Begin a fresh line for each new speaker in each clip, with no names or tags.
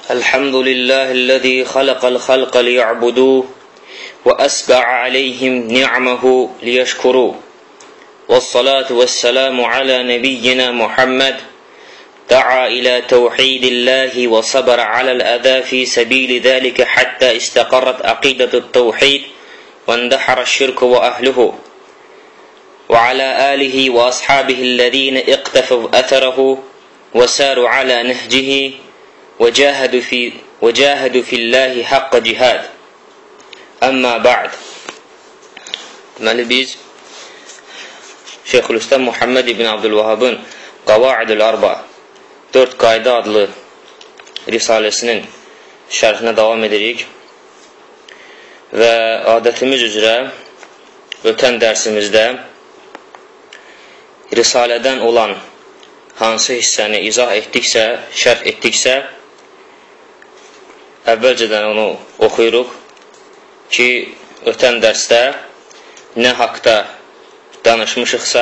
الحمد لله الذي خلق الخلق ليعبدوه وأسبع عليهم نعمه ليشكروه والصلاة والسلام على نبينا محمد دعا إلى توحيد الله وصبر على الأذى في سبيل ذلك حتى استقرت عقيدة التوحيد واندحر الشرك وأهله وعلى آله وأصحابه الذين اقتفوا أثره وساروا على نهجه وجاهدوا في الله حق جهاد. Amma ba'd. Deməli biz Şeyxülislam Muhammed ibn Abdülvahabın Qavaidul Arba 4 qayda adlı risaləsinin şərhinə davam edirik və adətimiz üzrə ötən dərsimizdə risalədən olan hansı hissəni izah etdiksə, şərh etdiksə, əvvəlcədən onu oxuyuruq ki, ötən dərsdə nə haqda danışmışıqsa,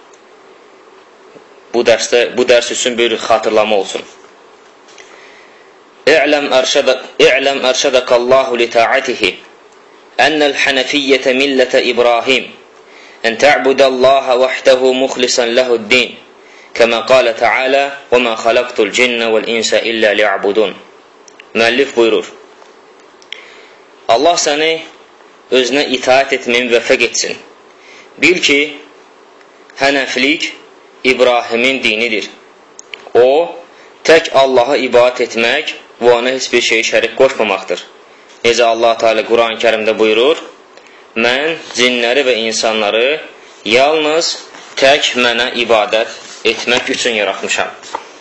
bu dərs üçün bir xatırlama olsun. İ'ləm ərşədəkallahu li ta'atihi ennəl hənəfiyyətə millətə İbrahim ən tə'budallaha vahdehu muxlisan lehu'd-din kəmə qalə Teala və mə xalaqtul cinnə vəl-insə illə li'abudun. Müəllif buyurur: Allah səni özünə itaət etməyə müvəffəq etsin. Bil ki, hənəflik İbrahimin dinidir. O, tək Allaha ibadət etmək və ona heç bir şey şərik qoşmamaqdır. Necə Allah Teala Quran-ı Kərimdə buyurur: mən cinləri və insanları yalnız tək mənə ibadət etmək üçün yaratmışam.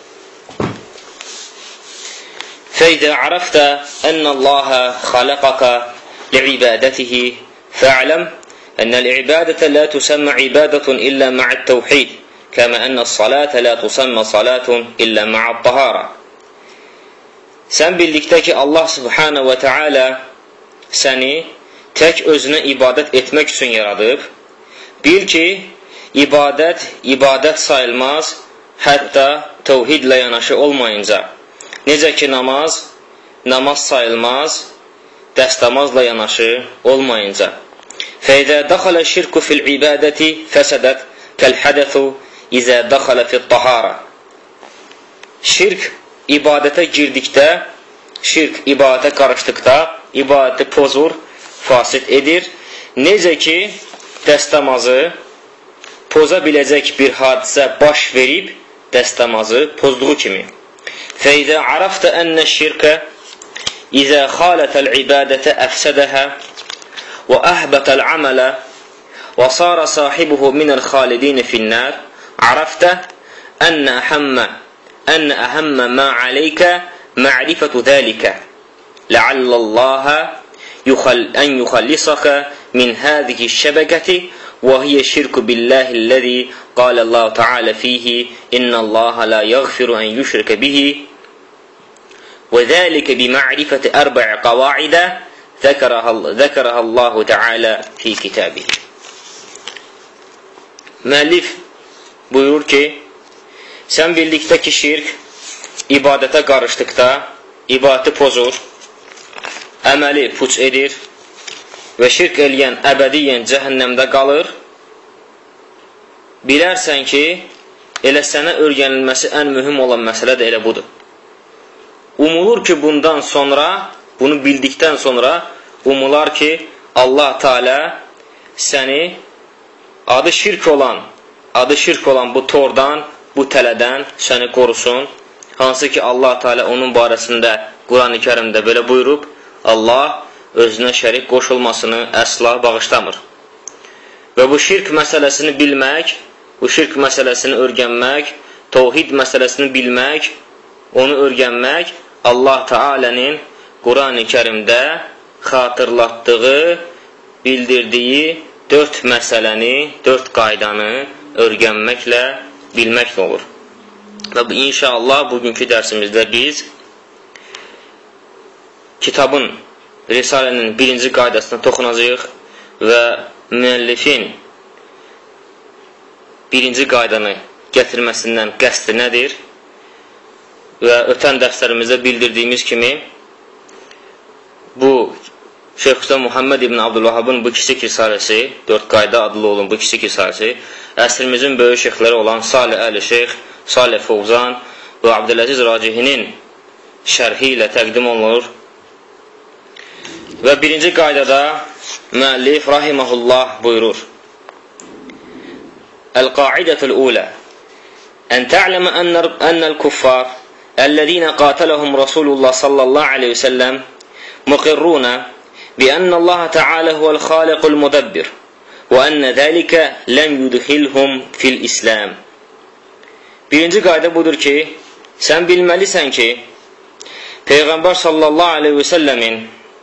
فإذا عرفت أن الله خلقك لعبادته فاعلم أن العبادة لا تسمى عبادة إلا مع التوحيد كما أن الصلاة لا تسمى صلاة إلا مع الطهارة. Sən bildikdə ki, Allah Subhanahu və Teala səni tək özünə ibadət etmək üçün yaradıb, bil ki, ibadət sayılmaz, hətta təvhidlə yanaşı olmayınca. Necə ki, namaz sayılmaz, dəstəmazla yanaşı olmayınca. فَإِذَا دَخَلَ الشِّرْكُ فِي الْعِبَادَةِ فَسَدَتْ كَالْحَدَثُ إِذَا دَخَلَ فِي الطَّهَارَةِ. Şirk ibadətə girdikdə, şirk ibadətə qarışdıqda, ibadəti pozur, fasid edir. Necə ki, dəstəmazı poza biləcək bir hadisə baş verib, dəstəmazı pozduğu kimi. فإذا عرفت أن الشرك إذا خالت العبادة أفسدها وأهبط العمل وصار صاحبه من الخالدين في النار عرفت أن أهم ما عليك معرفة ذلك لعل الله أن يخلصك من هذه الشبكة وهي الشرك بالله الذي قال الله تعالى فيه إن الله لا يغفر أن يشرك به وذلك بمعرفة 4 قواعد ذكرها الله تعالى في كتابه. Müəllif buyurur ki, sən bildikdə ki, şirk ibadətə qarışdıqda ibadəti pozur, əməli puç edir və şirk eləyən əbədiyyən cəhənnəmdə qalır, bilərsən ki, elə sənə öyrənilməsi ən mühüm olan məsələ də elə budur. Umulur ki, bundan sonra, bunu bildikdən sonra umular ki, Allah Teala səni adı şirk olan bu tordan, bu tələdən səni qorusun. Hansı ki, Allah Teala onun barəsində Quran-ı Kərimdə belə buyurub, Allah özünə şərik qoşulmasını əsla bağışlamır. Və bu şirk məsələsini bilmək, bu şirk məsələsini öyrənmək, təvhid məsələsini bilmək, onu öyrənmək, Allah Teala'nın Quran-ı Kərimdə xatırlatdığı, bildirdiyi 4 məsələni, 4 qaydanı öyrənməklə, bilməklə olur. Və inşallah bugünkü dərsimizdə biz kitabın, Risalənin 1-ci qaydasına toxunacağıq və müəllifin 1-ci qaydanı gətirməsindən qəsdi nədir? və ötən dərslərimizdə bildirdiyimiz kimi bu Şeyxülislam Muhammed ibn Abdülvahabın bu kiçik risaləsi, 4 qayda adlı olan bu kiçik risaləsi əsrimizin böyük şeyxləri olan Salih Əli Şeyx, Salih Fovzan və Abdüləziz Racihinin şərhi ilə təqdim olunur. Və birinci qaydada müəllif rahiməhullah buyurur: El-qa'idatul ula en ta'lama annal kuffar ellezina qatalahum Rasulullah sallallahu aleyhi ve sellem muqirruna بأن الله تعالى هو الخالق المدبر وأن ذلك لم يدخلهم في الإسلام. Birinci qayda budur ki, sən bilməlisən ki, Peyğəmbər sallallahu aleyhi ve sellemin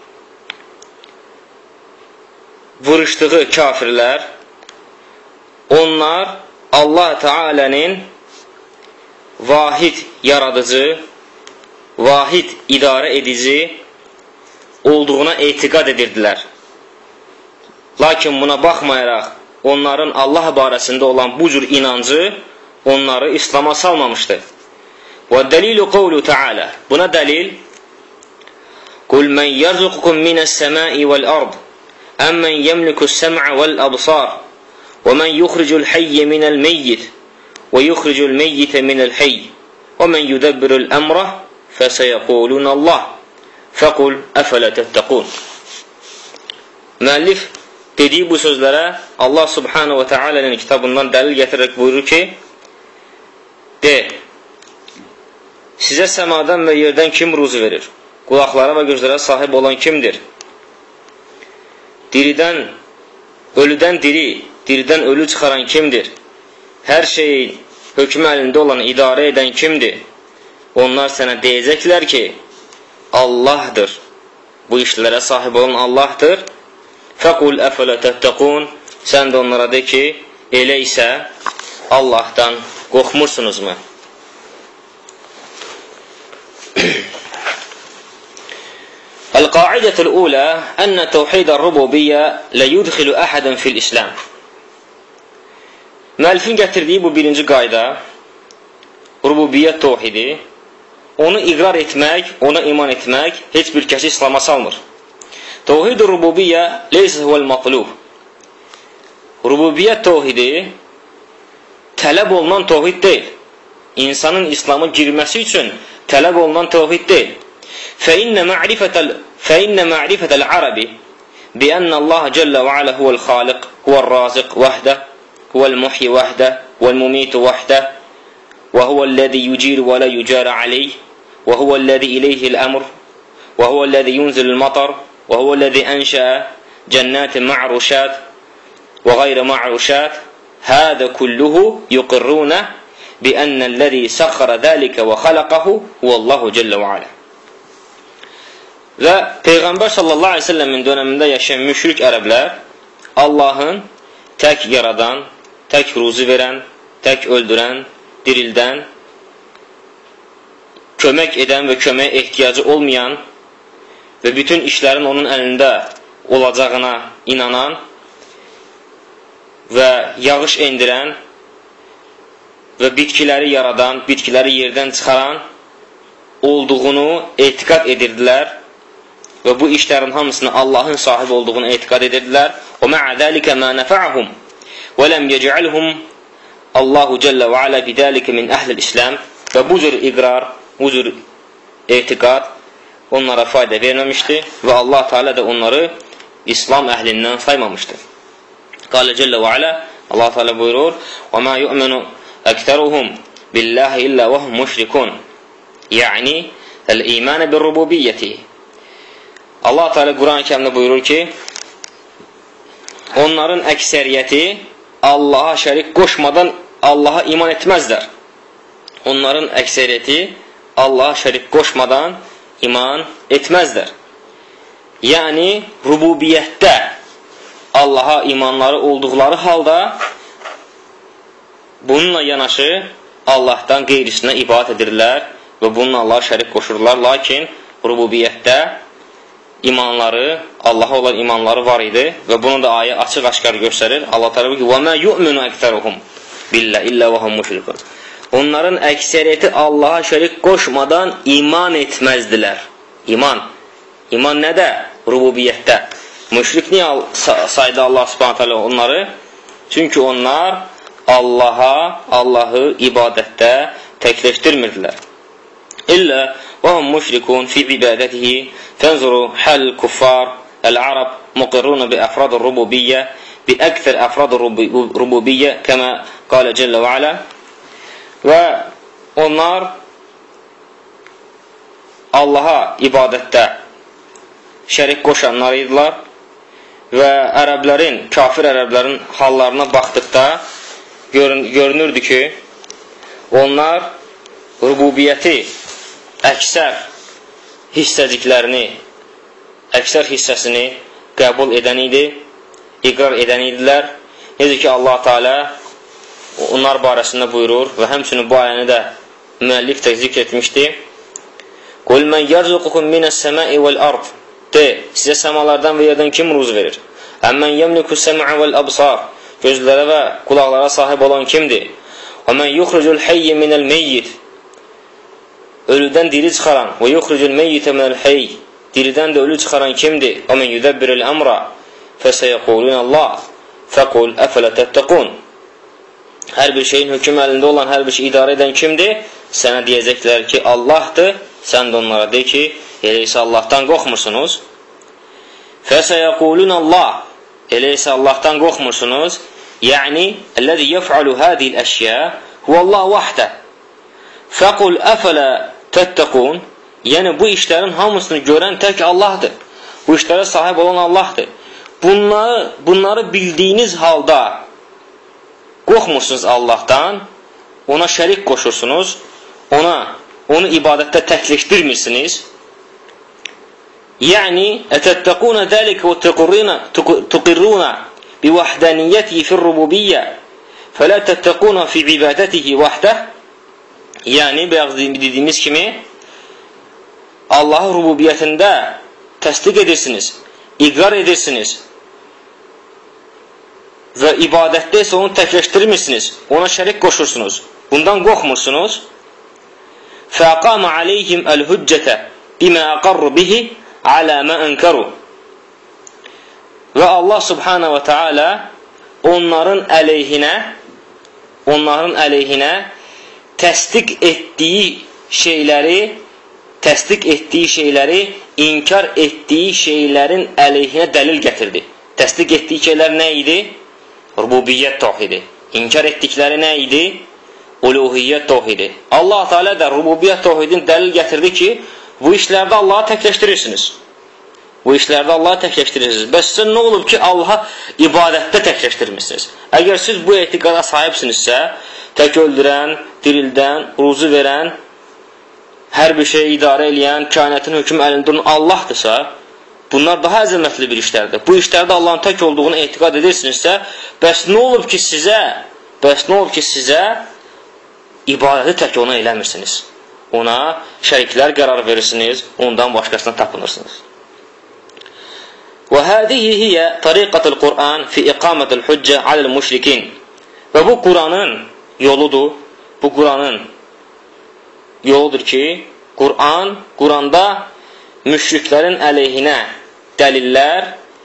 vuruşduğu kafirlər, onlar Allah Teala'nın vahid yaradıcı, vahid idarə edici olduğuna etiqad edirdilər. Lakin buna baxmayaraq, onların Allah barəsində olan bu cür inancı onları İslam'a salmamışdır. وَالدَّلِيلُ قَوْلُ تَعَالَى Buna dəlil قُلْ مَنْ يَرْزُقُكُمْ مِنَ السَّمَاءِ وَالْأَرْضِ أَمَّنْ يَمْلِكُ السَّمْعَ وَالْأَبْصَارِ وَمَنْ يُخْرِجُ الْحَيَّ مِنَ الْمَيِّتِ وَيُخْرِجُ الْمَيِّتَ مِنَ الْحَيِّ وَمَنْ يُدَبِّرُ الْأَمْرَ فَسَيَقُولُونَ اللَّهُ فَقُلْ أَفَلَا تَتَّقُونَ Müəllif dediyi bu sözlərə Allah Subhanahu və Teala'nın kitabından dəlil gətirərək buyurur ki, de, sizə səmadan və yerdən kim ruzu verir? Qulaqlara və gözlərə sahib olan kimdir? Ölüdən diri, diridən ölü çıxaran kimdir? Hər şeyin hökmü əlində olan idarə edən kimdir? Onlar sənə deyəcəklər ki, Allahdır. Bu işlərə sahib olan Allahdır. Fəqul əfələ təttəqun Sən də onlara de ki, elə isə Allahdan qorxmursunuzmu? El-qa'idatul ula enne tevhidar rububiyyə la yudxilu ahadan fil İslam. Müəllifin gətirdiyi bu birinci qayda, rububiyyət tevhidi, onu iqrar etmək, ona iman etmək heç bir kəsi İslam'a salmır. Tevhid-ü rububiyyə leysə huvəl matlub. Rububiyyət tevhidi tələb olunan tevhid deyil. İnsanın İslam'a girməsi üçün tələb olunan tevhid deyil. فإن معرفة العرب بأن الله جل وعلا هو الخالق هو الرازق وحده هو المحيي وحده والمميت وحده وهو الذي يجير ولا يجار عليه وهو الذي إليه الأمر وهو الذي ينزل المطر وهو الذي أنشأ جنات معروشات وغير معروشات هذا كله يقرون بأن الذي سخر ذلك وخلقه هو الله جل وعلا. Və Peyğəmbər sallallahu aleyhi ve sellemin dönəmində yaşayan müşrik ərəblər Allahın tək yaradan, tək ruzi verən, tək öldürən, dirildən, kömək edən və köməyə ehtiyacı olmayan və bütün işlərin onun əlində olacağına inanan və yağış endirən və bitkiləri yaradan, bitkiləri yerdən çıxaran olduğunu etiqad edirdilər və bu işlərin hamısını Allahın sahibi olduğunu etiqad edirdilər. Və mə'ə dəlikə mə nəfə'əhum və ləm yəcəlhum Allahu cəllə və alə bidəlikə min əhlil İslam. Və bu cür iqrar, bu cür etiqad onlara fayda verməmişdi və Allah Teala da onları İslam əhlindən saymamışdı. Qalə cəllə və alə, Allah Teala buyurur: "Və mə yu'minu əktəruhum billahi illə və hum müşrikun." Yəni, el-iman bir-rububiyyəti. Allah Teala Quran-ı Kərimdə buyurur ki, onların əksəriyyəti Allaha şərik qoşmadan Allaha iman etməzlər. Onların əksəriyyəti Allaha şərik qoşmadan iman etməzlər. Yəni, rububiyyətdə Allaha imanları olduqları halda bununla yanaşı Allahdan qeyrisinə ibadət edirlər və bununla Allaha şərik qoşurlar. Lakin rububiyyətdə imanları, Allaha olan imanları var idi və bunu da ayə açıq-aşkar göstərir. Allah təala buyurur ki: "Və mə yu'minu əktəruhum billah illə və hum müşrikun." onların əksəriyyəti Allaha şərik qoşmadan iman etməzdilər. İman nədə? Rububiyyətdə. Müşrik niyə saydı Allah Subhanahu taala onları? Çünki onlar Allahı ibadətdə təkləşdirmirdilər. İllə və hum müşrikun fi ibadətihi fənzuru həl kuffar el-arab muqirruna bi əfradır rububiyyə bi əksər əfradır rububiyyə kəmə qalə cəllə və alə. Və onlar Allaha ibadətdə şərik qoşanlar idilər və kafir ərəblərin hallarına baxdıqda görünürdü ki, onlar rububiyyəti əksər hissəsini qəbul edən idi, iqrar edən idilər. Necə ki, Allah Teala onlar barəsində buyurur və həmçinin bu ayəni də müəllif də zikr etmişdi. Qul mən yarzuqukum minəs-səmai vəl-ard. De, sizə səmalardan və yerdən kim ruz verir? Əmmən yəmlikus səm'a vəl-absar. Gözlərə və qulaqlara sahib olan kimdir? Və mən yuxricul hayyi minəl-meyyit. Ölüdən diri çıxaran və yuxricul meyyitə minəl-hayy. Diridən də ölü çıxaran kimdir? Və mən yudabbirul əmra fəsəyəqulunəllah. Fəqul əfələ təttəqun. Hər bir şeyin hökm əlində olan hər bir şey idarə edən kimdir? Sənə deyəcəklər ki, Allahdır. Sən də onlara de ki, elə isə Allahdan qorxmursunuz. Fəsəyəqulunəllah. Elə isə Allahdan qorxmursunuz. Yəni, əlləzi yəf'alu hədil əşyə huvəllah vahdə. Fəqul əfələ təttəqun. Yəni, bu işlərin hamısını görən tək Allahdır. Bu işlərə sahib olan Allahdır. Bunları bildiyiniz halda qorxmursunuz Allahdan, ona şərik qoşursunuz, onu ibadətdə təkləşdirmirsiniz. Yəni, ətəttəquna dəlikə və tuqirruna bi vahdaniyyətihi fir-rububiyyə fələ təttəquna fi ibadətihi vahdə. Yəni, bəyəq dediyimiz kimi, Allahı rububiyyətində təsdiq edirsiniz, iqrar edirsiniz və ibadətdə isə onu təkləşdirmirsiniz, ona şərik qoşursunuz, bundan qorxmursunuz. Fəqama aleyhim əl-hüccətə bimə əqarru bihi alə mə ənkəru. Və Allah subhanə və teala onların əleyhinə təsdiq etdiyi şeyləri, inkar etdiyi şeylərin əleyhinə dəlil gətirdi. Təsdiq etdiyi şeylər nə idi? Rububiyyət tövhidi. İnkar etdikləri nə idi? Uluhiyyət tövhidi. Allah Teala da rububiyyət tövhidini dəlil gətirdi ki, bu işlərdə Allahı təkləşdirirsiniz. Bəs sizə nə olub ki, Allaha ibadətdə təkləşdirmirsiniz? Əgər siz bu etiqada sahibsinizsə, tək öldürən, dirildən, ruzu verən, hər bir şeyi idarə eləyən, kainatın hökm əlində olan Allahdırsa, bunlar daha əzəmətli bir işlərdir. Bu işlərdə Allahın tək olduğunu etiqad edirsinizsə, bəs nə olub ki sizə ibadəti tək ona eləmirsiniz? Ona şəriklər qərar verirsiniz, ondan başqasına tapınırsınız. Və hədihi hiyə tariqatul Qur'an fi iqamatul hüccə aləl müşrikin. Və bu Qur'anın yoludur. Bu Qur'anın yoludur ki, Qur'anda müşriklərin əleyhinə dəlillər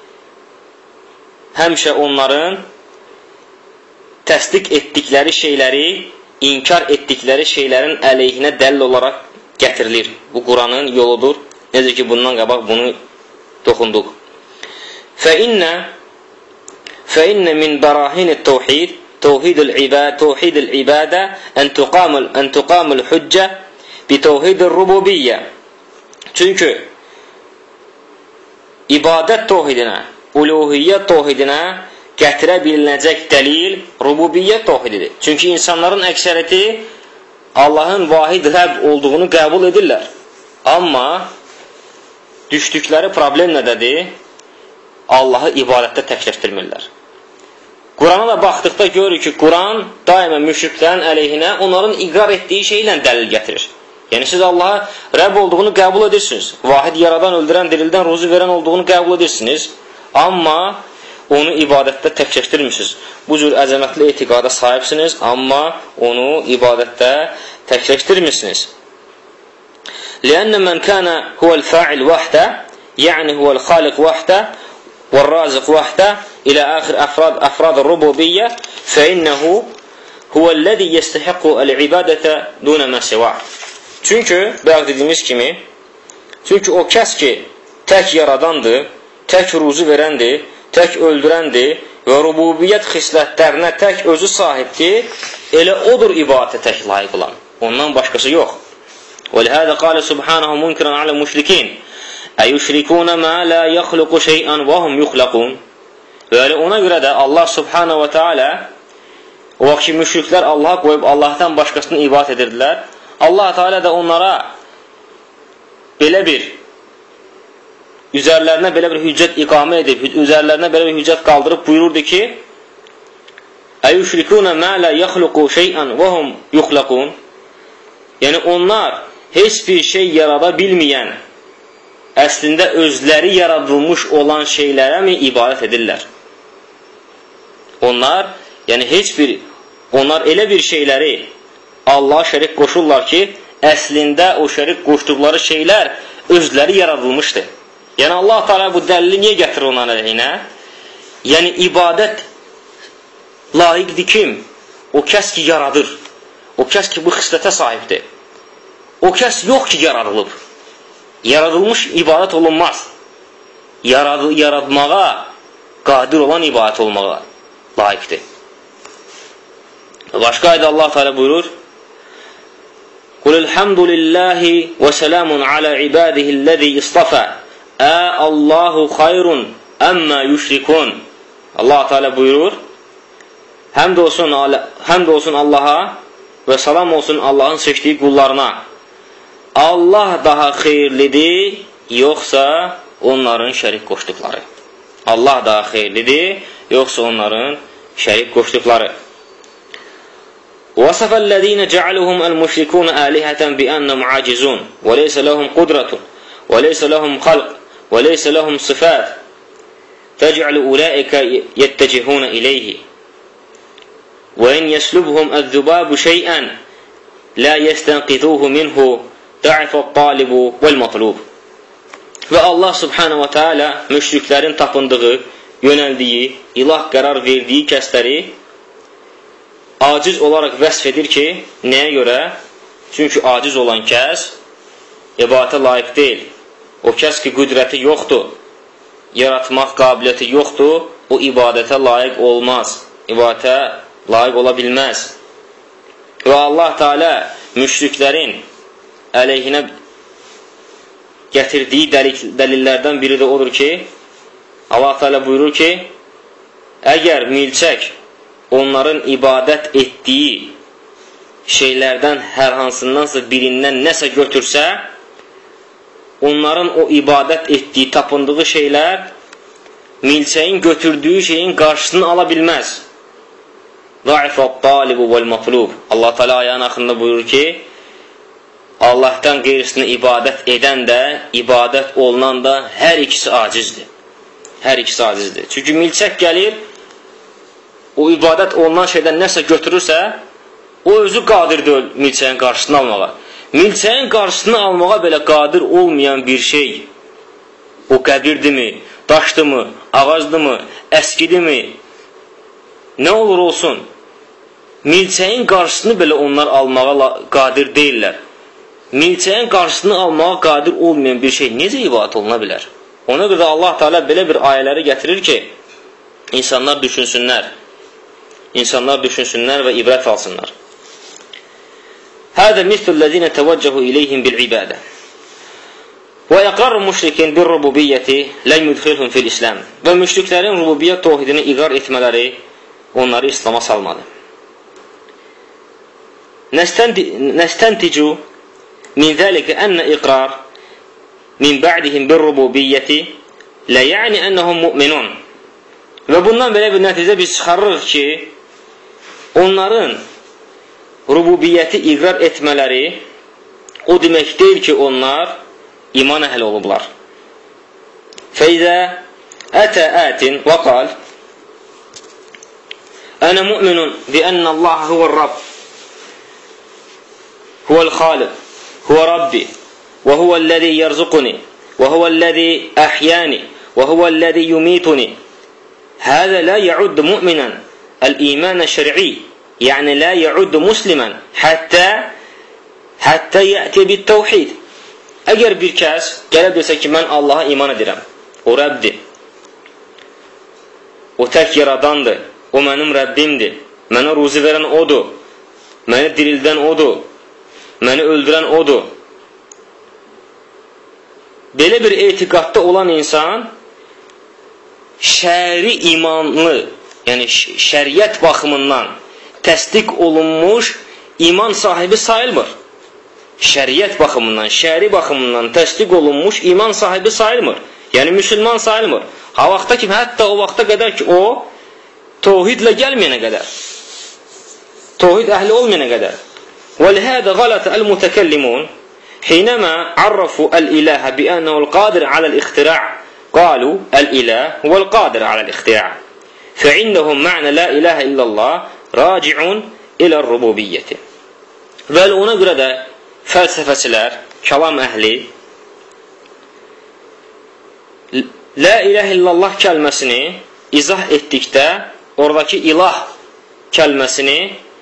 həmişə onların təsdiq etdikləri şeyləri, inkar etdikləri şeylərin əleyhinə dəlil olaraq gətirilir. Bu Qur'anın yoludur. Necə ki, bundan qabaq bunu toxunduq. فإن من براهين التوحيد توحيد العبادة أن تقام الحجة بتوحيد الربوبية. Çünki ibadət tövhidinə, uluhiyyət tövhidinə gətirə bilinəcək dəlil rububiyyət tövhididir. Çünki insanların əksəriyyəti Allahın vahid Rəbb olduğunu qəbul edirlər. Amma düşdükləri problem nədədir? Allahı ibadətdə təkləşdirmirlər. Qurana da baxdıqda görürük ki, Quran daima müşriklərin əleyhinə onların iqrar etdiyi şeylə dəlil gətirir. Yəni, siz Allaha Rəbb olduğunu qəbul edirsiniz. Vahid yaradan, öldürən, dirildən, ruzu verən olduğunu qəbul edirsiniz. Amma onu ibadətdə təkləşdirmirsiniz. Bu cür əzəmətli etiqada sahibsiniz, amma onu ibadətdə təkləşdirmirsiniz. لأن من كان هو الفاعل وحده يعني هو الخالق وحده والرازق وحده إلى آخر أفراد الربوبية فإنه هو الذي يستحق العبادة دون ما سواه. Çünki bayaq dediyimiz kimi, çünki o kəs ki tək yaradandır, tək ruzu verəndir, tək öldürəndir və rububiyyət xislətlərinə tək özü sahibdir, elə odur ibadətə tək layiq olan. Ondan başqası yox. وَلِهَذَا قَالَ سُبْحَانَهُ مُنْكِرًا عَلَى الْمُشْرِكِينَ اَيُشْرِكُونَ مَا لَا يَخْلُقُ شَيْئًا وَهُمْ يُخْلَقُونَ. Və ona görə də Allah Subhanahu və Teala o vaxt ki müşriklər Allaha qoyub Allahdan başqasını ibadət edirdilər, Allah Teala da onlara üzərlərinə belə bir hüccət iqamə edib, üzərlərinə belə bir hüccət qaldırıb buyururdu ki, اَيُشْرِكُونَ مَا لَا يَخْلُقُ شَيْئًا وَهُمْ يُخْلَقُونَ. Yəni onlar heç bir şey yarada bilməyən, əslində özləri yaradılmış olan şeylərə mi ibadət edirlər? Onlar elə bir şeyləri Allaha şərik qoşurlar ki, əslində o şərik qoşduqları şeylər özləri yaradılmışdır. Yəni Allah Teala bu dəlili niyə gətirir onların əleyhinə? Yəni ibadət layiqdir kim? O kəs ki yaradır. O kəs ki bu xislətə sahibdir. O kəs yox ki yaradılıb. Yaradılmış ibadət olunmaz. Yaratmağa qadir olan ibadət olmağa layiqdir. Başqa ayda Allah Teala buyurur: "Qul elhamdülillahi və selamun ala ibadihi'llezî istafa. Allahu hayrun amma yüşrikun." Allah Teala buyurur: Həmd olsun Allaha və salam olsun Allahın seçdiyi qullarına. Allah daha xeyirlidir, yoxsa onların şərik qoşduqları. Allah daha xeyirlidir, yoxsa onların şərik qoşduqları. وَصَفَ الَّذ۪ينَ جَعَلُهُمْ الْمُشْرِكُونَ آلِهَةً بِأَنَّهُمْ عَاجِزُونَ وَلَيْسَ لَهُمْ قُدْرَةٌ وَلَيْسَ لَهُمْ خَلْقٌ وَلَيْسَ لَهُمْ صِفَاتٌ تَجْعَلُ أُولَٰئِكَ يَتَّجِهُونَ إِلَيْهِ وَإِنْ يَسْلُبْهُمْ الذُّبَابُ شَيْئًا لَا يَسْتَنْقِذُوهُ مِنْهُ ضَعِفَ الطَّالِبُ وَالْمَطْلُوبُ. Və Allah Subhanahu və Teala müşriklərin tapındığı, yönəldiyi, ilah qərar verdiyi kəsləri aciz olaraq vəsf edir ki, nəyə görə? Çünki aciz olan kəs ibadətə layiq deyil. O kəs ki, qüdrəti yoxdur, yaratmaq qabiliyyəti yoxdur, o ibadətə layiq olmaz, ibadətə layiq ola bilməz. Və Allah Teala müşriklərin əleyhinə gətirdiyi dəlillərdən biri də odur ki, Allah Teala buyurur ki, əgər milçək onların ibadət etdiyi şeylərdən hər hansındansa birindən nəsə götürsə, onların o ibadət etdiyi, tapındığı şeylər milçəyin götürdüyü şeyin qarşısını ala bilməz. Za'ifat talibu vel matlub. Allah Teala ayağın axırında buyurur ki, Allahdan qeyrisini ibadət edən də, ibadət olunan da hər ikisi acizdir. Hər ikisi acizdir. Çünki milçək gəlir, o ibadət olunan şeydən nəsə götürürsə, o özü qadir deyil milçəyin qarşısını almağa. Milçəyin qarşısını almağa belə qadir olmayan bir şey, o qəbirdirmi, daşdırmı, ağacdırmı, əskidimi, nə olur olsun, milçəyin qarşısını belə onlar almağa qadir deyirlər. Milçəyin qarşısını almağa qadir olmayan bir şey necə ibadət oluna bilər? Ona görə Allah Teala belə bir ayələri gətirir ki, insanlar düşünsünlər və ibrət alsınlar. Hədə mislüllezine təvəccəhu iləyhim bil-ibadə və iqrar müşrikin bir-rububiyyəti lən yudxilhum fil-İslam. Və müşriklərin rububiyyət tevhidini iqrar etmələri onları İslama salmadı. Nəstənticu min zəlikə ənə iqrar min ba'dihim bir-rububiyyəti lə yəni ənəhum mu'minun. Və bundan belə bir nəticə biz çıxarırıq ki, onların rububiyyəti iqrar etmələri o demək deyil ki, onlar iman əhli olublar. Fəizə ətə ətin və qal Ənə mu'minun bi ənə Allah huvər Rabb, huvəl xaliq, huvə Rabbi, və huvəl-ləzi yərzuquni, və huvəl-ləzi əhyəni, və huvəl-ləzi yumituni. Həzə la yəuddu mu'minən əl-imanə şər'i, yəni la yəuddu muslimən həttə yəti bit-təvhid. Əgər bir kəs gəlib desə ki, mən Allaha iman edirəm, o Rəbdir, o tək yaradandır, o mənim Rəbbimdir, mənə ruzi verən odur, məni dirildən odur, məni öldürən odur. Belə bir etiqadda olan insan şəri imanlı, yəni şəriət baxımından təsdiq olunmuş iman sahibi sayılmır. Şəriət baxımından, şəri baxımından təsdiq olunmuş iman sahibi sayılmır. Yəni müsəlman sayılmır. Hətta o vaxta qədər ki, o təvhidlə gəlməyənə qədər, təvhid əhli olmayana qədər. وَلِهَذَا غَلَطَ الْمُتَكَلِّمُونَ حينما عرفوا الإله بأنه القادر على الاختراع قالوا الإله هو القادر على الاختراع فعندهم معنى لا إله إلا الله راجع إلى الربوبية. Və ona görə də fəlsəfəçilər, kəlam əhli La ilahe illallah kəlməsini izah etdikdə oradakı ilah kəlməsini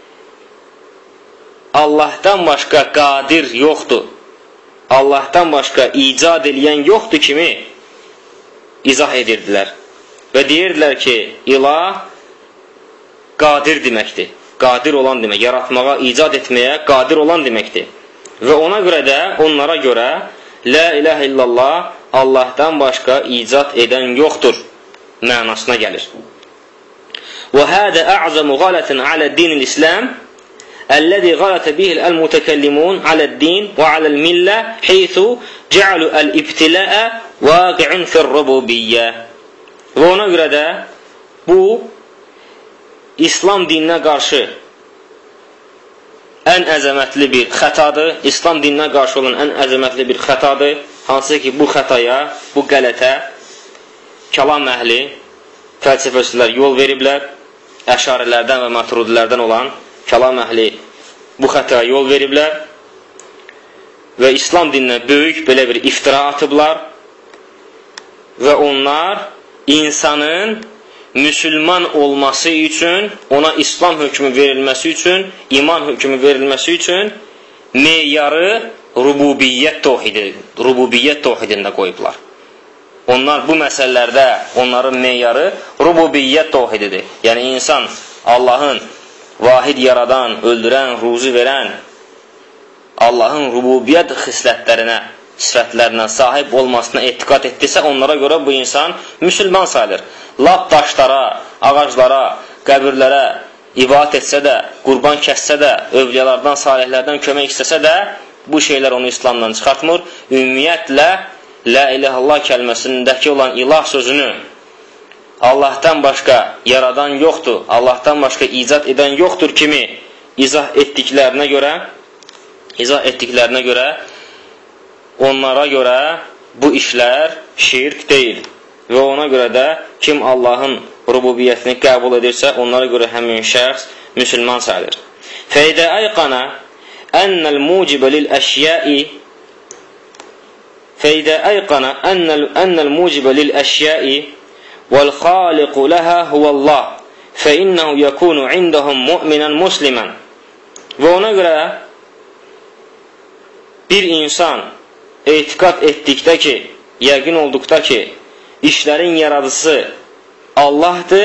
Allahdan başqa qadir yoxdur, Allahdan başqa icad eləyən yoxdur kimi izah edirdilər. Və deyirdilər ki, ilah qadir deməkdir. Qadir olan demək, yaratmağa, icad etməyə qadir olan deməkdir. Və ona görə də, onlara görə La ilahe illallah Allahdan başqa icad edən yoxdur mənasına gəlir. Və hədə ə'zamu qalətən aləd-dinil İslam الذي غلط به المتكلمون على الدين وعلى الملة حيث جعلوا الابتلاء واقع في الربوبية. Və ona görə də bu İslam dininə qarşı ən əzəmətli bir xətadır. İslam dininə qarşı olan ən əzəmətli bir xətadır. Hansı ki, bu xətaya, bu qələtə kəlam əhli, fəlsəfəçilər yol veriblər. Əşarilərdən və maturidilərdən olan kəlam əhli bu xətaya yol veriblər və İslam dininə böyük belə bir iftira atıblar və onlar insanın müsəlman olması üçün, ona İslam hökmü verilməsi üçün, iman hökmü verilməsi üçün meyarı rububiyyət təvhidində qoyublar. Onlar bu məsələlərdə onların meyarı rububiyyət təvhididir. Yəni insan Allahın vahid yaradan, öldürən, ruzi verən Allahın rububiyyət xislətlərinə, sifətlərinə sahib olmasına etiqad etdirsə, onlara görə bu insan müsəlman sayılır. Lap daşlara, ağaclara, qəbirlərə ibadət etsə də, qurban kəssə də, övliyalardan, salihlərdən kömək istəsə də, bu şeylər onu İslamdan çıxartmır. Ümumiyyətlə, La ilahəllah kəlməsindəki olan ilah sözünü Allahdan başqa yaradan yoxdur, Allahdan başqa icad edən yoxdur kimi izah etdiklərinə görə onlara görə bu işlər şirk deyil. Və ona görə də kim Allahın rububiyyətini qəbul edirsə, onlara görə həmin şəxs müsəlman sayılır. Fəidə ayqana ennəl mucibə lil əşyai وَالْخَالِقُ لَهَا هُوَ اللّٰهِ فَإِنَّهُ يَكُونُ عِنْدَهُمْ مُؤْمِنًا مُسْلِمًا. Və ona görə bir insan etiqad etdikdə ki, yəqin olduqda ki, işlərin yaradıcısı Allahdır,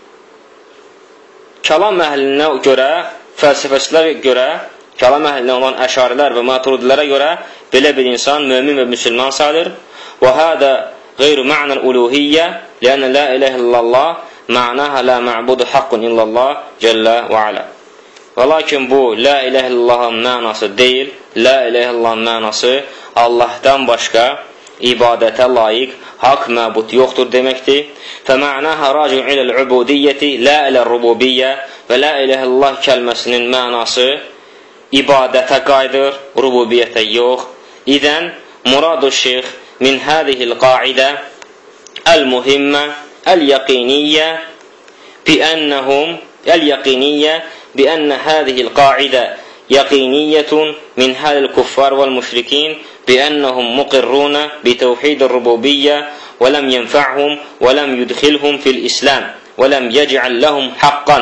kəlam əhlinə görə, fəlsəfəçilərə görə, kəlam əhlinə olan əşarilər və maturidilərə görə belə bir insan mömin və müsəlman sayılır. Və hədə غير معنى الألوهية لأن لا إله إلا الله معناها لا معبود حق إلا الله جل وعلا. Lakin bu la ilahe illallahın mənası deyil. La ilahe illallahın mənası Allahdan başqa ibadətə layiq haqq məbud yoxdur deməkdir. فَمَعْنَاهَ رَاجِعُ إِلَى الْعُبُودِيَّةِ لَا إِلَى الرُّبُوبِيَّةِ Və la ilahe illallah kəlməsinin mənası ibadətə qayıdır, rububiyyətə yox. İdən muradu şeyx من هذه القاعدة المهمة اليقينية بأنهم اليقينية بأن هذه القاعدة يقينية من هذا الكفار والمشركين بأنهم مقرون بتوحيد الربوبية ولم ينفعهم ولم يدخلهم في الإسلام ولم يجعل لهم حقا.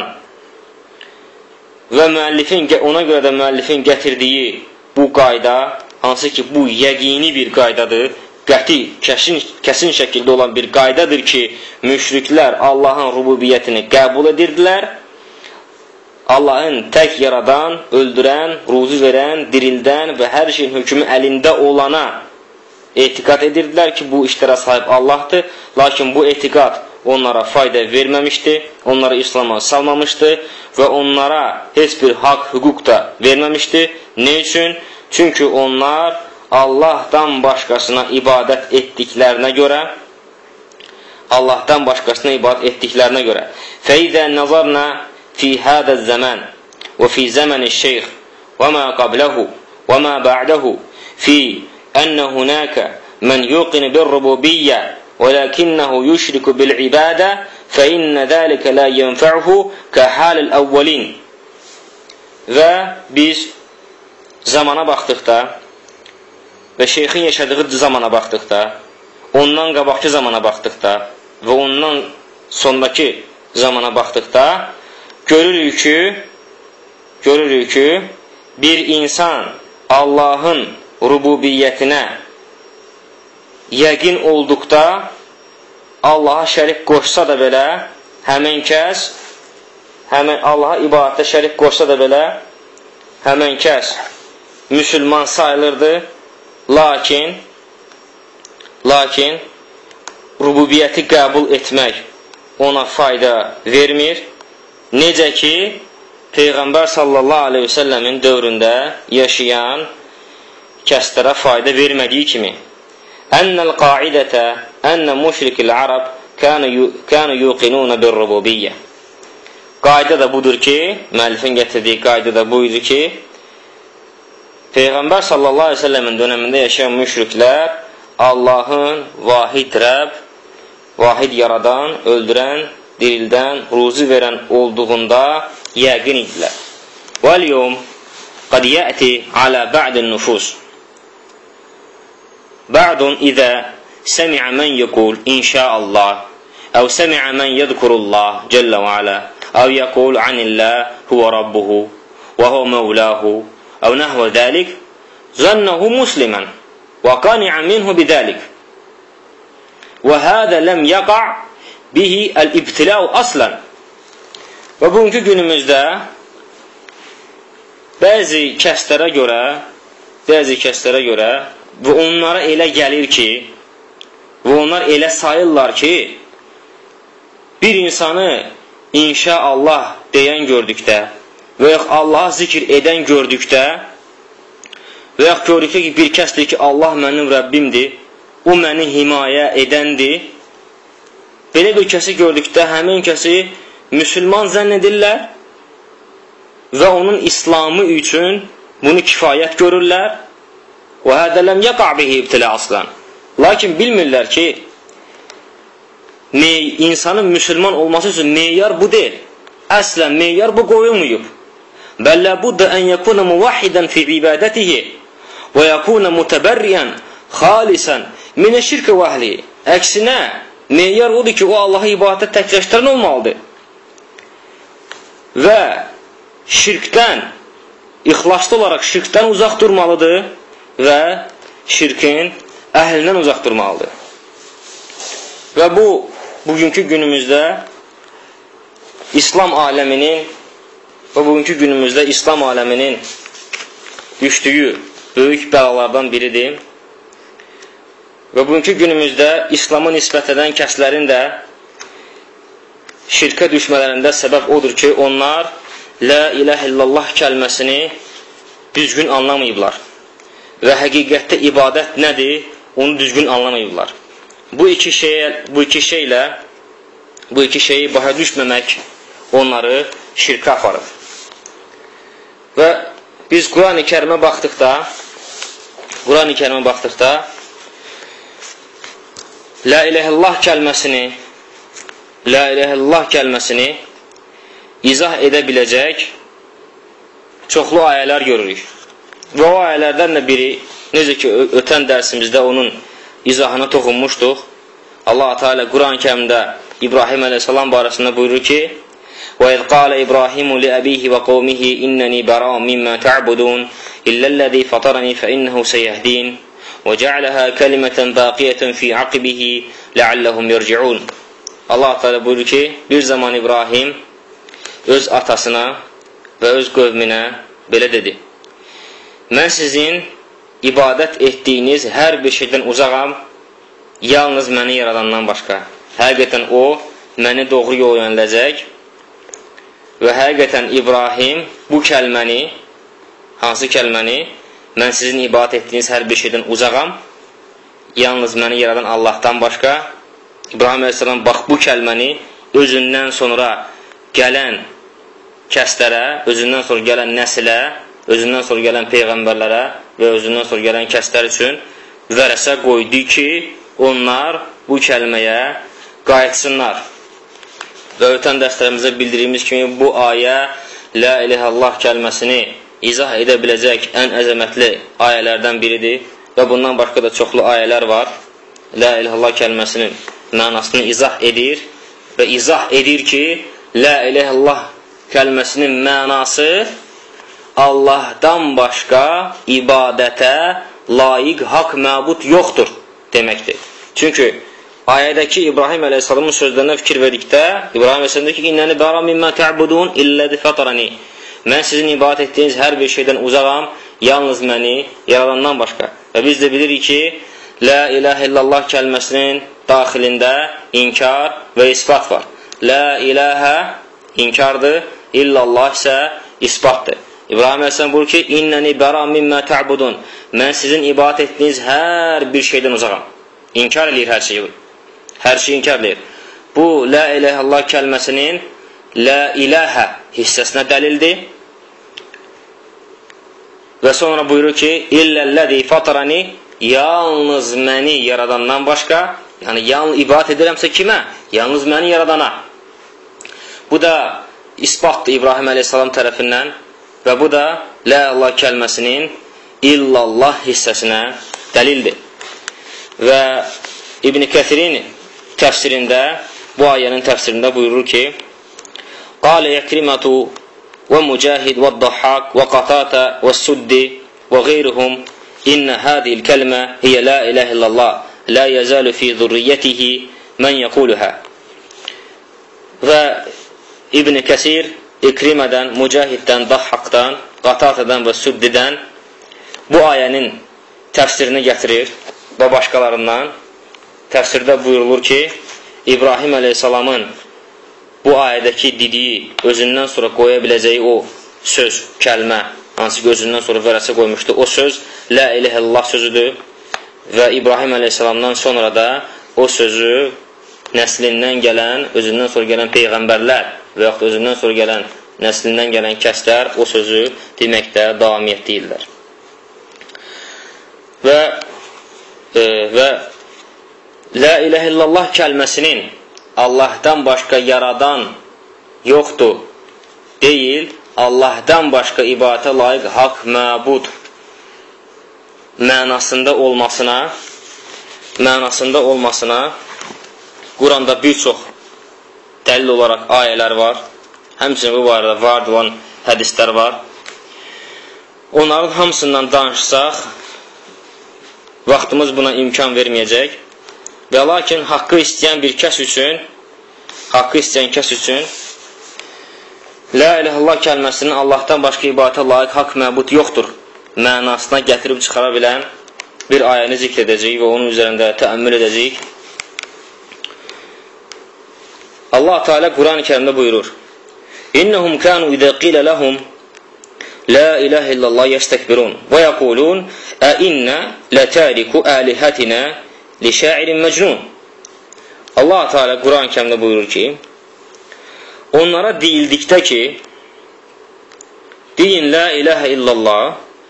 Və ona görə də müəllifin gətirdiyi bu qayda, hansı ki bu yəqini bir qaydadır, qəti, kəsin şəkildə olan bir qaydadır ki, müşriklər Allahın rububiyyətini qəbul edirdilər. Allahın tək yaradan, öldürən, ruzi verən, dirildən və hər şeyin hökmü əlində olana etiqad edirdilər ki, bu işlərə sahib Allahdır. Lakin bu etiqad onlara fayda verməmişdi, onları İslama salmamışdı və onlara heç bir haqq, hüquq da verməmişdi. Ne üçün? Çünki onlar Allahdan başqasına ibadət etdiklərinə görə فَإِذَا نَظَرْنَا فِي هَذَا الزَّمَانِ وَفِي زَمَنِ الشَّيْخِ وَمَا قَبْلَهُ وَمَا بَعْدَهُ فِي أَنَّ هُنَاكَ مَنْ يُوقِنُ بِالرُّبُوبِيَّةِ وَلَكِنَّهُ يُشْرِكُ بِالْعِبَادَةِ فَإِنَّ ذَلِكَ لَا يَنْفَعُهُ كَحَالِ الْأَوَّلِينَ. Və biz zamana baxdıqda və şeyxin yaşadığı zamana baxdıqda, ondan qabaqki zamana baxdıqda və ondan sondakı zamana baxdıqda görürük ki bir insan Allahın rububiyyətinə yəqin olduqda Allaha şərik qoşsa da belə həmin kəs Allaha ibadətdə şərik qoşsa da belə həmin kəs müsəlman sayılırdı. Lakin rububiyyəti qəbul etmək ona fayda vermir. Necə ki Peyğəmbər sallallahu aleyhi ve sellemin dövründə yaşayan kəslərə fayda vermədiyi kimi. Ennel qaidətə enne müşrikil arab kanu yuqinuna bir rububiyyə. Qayda da budur ki, müəllifin gətirdiyi qayda da buydu ki, Peyğəmbər sallallahu aleyhi ve sellemin dönəmində yaşayan müşriklər Allahın vahid Rəbb, vahid yaradan, öldürən, dirildən, ruzi verən olduğunda yəqin idilər. وَالْيَوْمِ قَدْ يَأْتِي عَلَى بَعْدِ النُّفُوسِ بَعْدٌ إِذَا سَمِعَ مَنْ يَقُولُ إِنْ شَاءَ اللَّهِ أَوْ سَمِعَ مَنْ يَذْكُرُ اللَّهِ جَلَّ وَعَلَى أَوْ يَقُولُ عَنِ اللَّهِ هُوَ رَبُّهُ وَهُوَ مَوْلَاهُ أَوْ نَحْوَ ذَلِكَ ظَنَّهُ مُسْلِمًا وَقَانِعًا مِنْهُ بِذَلِكَ وَهَذَا لَمْ يَقَعْ بِهِ الْإِبْتِلَاءُ أَصْلًا. Və bugünkü günümüzdə bəzi kəslərə görə və onlara elə gəlir ki, və onlar elə sayırlar ki, bir insanı inşaallah deyən gördükdə və yaxud Allah'a zikr edən gördükdə və yaxud gördükdə ki, bir kəsdir ki, Allah mənim Rəbbimdir, o məni himayə edəndir. Belə bir kəsi gördükdə həmin kəsi müsəlman zənn edirlər və onun İslamı üçün bunu kifayət görürlər. وَهَذَا لَمْ يَقَعْ بِهِ ابْتِلَاء أَصْلًا. Lakin bilmirlər ki, insanın müsəlman olması üçün meyar bu deyil. Əslən meyar bu qoyulmayıb. بَلَّ بُدَّ أَنْ يَكُونَ مُوَحِّدًا فِي عِبَادَتِهِ وَيَكُونَ مُتَبَرِّيًا خَالِصًا مِنَ الشِّرْكِ وَأَهْلِهِ. Əksinə, meyar odur ki, o Allah'a ibadət təkləşdirən olmalıdır. Və şirkdən, ixlaslı olaraq şirkdən uzaq durmalıdır və şirkin əhlindən uzaq durmalıdır. Və bu, bugünkü günümüzdə İslam aləminin düşdüyü böyük bəlalardan biridir. Və bugünkü günümüzdə İslam'a nisbət edən kəslərin də şirkə düşmələrində səbəb odur ki, onlar La ilahə illallah kəlməsini düzgün anlamayıblar və həqiqətdə ibadət nədir, onu düzgün anlamayıblar. Bu iki şeyi başa düşməmək onları şirkə aparır. Və biz Quran-ı Kərimə baxdıqda La ilahə illallah kəlməsini izah edə biləcək çoxlu ayələr görürük. Və o ayələrdən də biri, necə ki, ötən dərsimizdə onun izahına toxunmuşduq. Allah Teala Quran-ı Kərimdə İbrahim əleyhissalam barəsində buyurur ki: وَإِذْ قَالَ إِبْرَاهِيمُ لِأَبِيهِ وَقَوْمِهِ إِنَّنِي بَرَاءٌ مِّمَّا تَعْبُدُونَ إِلَّا الَّذِي فَطَرَنِي فَإِنَّهُ سَيَهْدِينِ وَجَعَلَهَا كَلِمَةً بَاقِيَةً فِي عَقِبِهِ لَعَلَّهُمْ يَرْجِعُونَ. Allah Teala buyurur ki, bir zaman İbrahim öz atasına və öz qövminə belə dedi: Mən sizin ibadət etdiyiniz hər bir şeydən uzağam, yalnız məni yaradandan başqa. Həqiqətən o, məni doğru yol yönələcək və həqiqətən İbrahim bu kəlməni, hansı kəlməni? Mən sizin ibadət etdiyiniz hər bir şeydən uzağam, yalnız məni yaradan Allahdan başqa. İbrahim əleyhissalam bax bu kəlməni özündən sonra gələn kəslərə, özündən sonra gələn nəsilə, özündən sonra gələn peyğəmbərlərə və özündən sonra gələn kəslər üçün vərəsə qoydu ki, onlar bu kəlməyə qayıtsınlar. Və ötən dərslərimizə bildirdiyimiz kimi bu ayə La ilahə illallah kəlməsini izah edə biləcək ən əzəmətli ayələrdən biridir və bundan başqa da çoxlu ayələr var. La ilahə illallah kəlməsinin mənasını izah edir və izah edir ki, La ilahə illallah kəlməsinin mənası Allahdan başqa ibadətə layiq haqq məbud yoxdur deməkdir. Çünki ayədəki İbrahim əleyhissalamın sözlərinə fikir verdikdə, İbrahim əleyhissalam deyir ki, İnnəni bəra mimmə tə'budun illəzi fətarani. Mən sizin ibadət etdiyiniz hər bir şeydən uzağam, yalnız məni yaradandan başqa. Və biz də bilirik ki, La ilahə illallah kəlməsinin daxilində inkar və isbat var. La ilahə inkardır, illallah isə isbatdır. İbrahim əleyhissalam buyurur ki, İnnəni bəra mimmə tə'budun. Mən sizin ibadət etdiyiniz hər bir şeydən uzağam. İnkar eləyir hər şeyi. Hər şeyi inkar eləyir. Bu, La ilahə illallah kəlməsinin La ilahə hissəsinə dəlildir. Və sonra buyurur ki, İlləlləzi fatarani, yalnız məni yaradandan başqa, yəni yalnız ibadət edirəmsə kimə? Yalnız məni yaradana. Bu da isbatdır İbrahim əleyhissalam tərəfindən və bu da La Allah kəlməsinin illallah hissəsinə dəlildir. Və İbn Kəsirin təfsirində, bu ayənin təfsirində buyurur ki, Qalə Yəkrimatu və Mücahid və Dahhak və Qatata və Suddi və qeyruhum İnnə hədil kəlmə hiyə la ilahə illallah la yəzəlu fi zurriyyətihi mən yəquluhə. Və İbn Kəsir İkrimədən, Mücahiddən, Dahhakdan, Qatatadan və Suddidən bu ayənin təfsirini gətirir və başqalarından təfsirdə buyurulur ki, İbrahim əleyhissalamın bu ayədəki dediyi, özündən sonra qoya biləcəyi o söz, kəlmə, hansı ki, özündən sonra vərəsə qoymuşdu, o söz La ilahə illallah sözüdür və İbrahim əleyhissalamdan sonra da o sözü nəslindən gələn, özündən sonra gələn peyğəmbərlər və yaxud özündən sonra gələn, nəslindən gələn kəslər o sözü deməkdə davamiyyət deyirlər. Və La ilahə illallah kəlməsinin Allahdan başqa yaradan yoxdur deyil, Allahdan başqa ibadətə layiq haqq məbud mənasında olmasına Quranda bir çox dəlil olaraq ayələr var. Həmçinin bu barədə var olan hədislər var. Onların hamısından danışsaq, vaxtımız buna imkan verməyəcək. Və lakin haqqı istəyən kəs üçün La ilahə illallah kəlməsinin Allahdan başqa ibadətə layiq haqq məbud yoxdur mənasına gətirib çıxara bilən bir ayəni zikr edəcəyik və onun üzərində təəmmül edəcəyik. Allah Teala Quran-ı Kərimdə buyurur: İnnehum kanu izə qilə ləhum La ilahə illallah yəstəkbirun və yəqulun ə innə lətəriku əlihatinə li şairin məcnun. Allah Teala Quran-ı Kərimdə buyurur ki, onlara deyildikdə ki, deyin La ilahə illallah,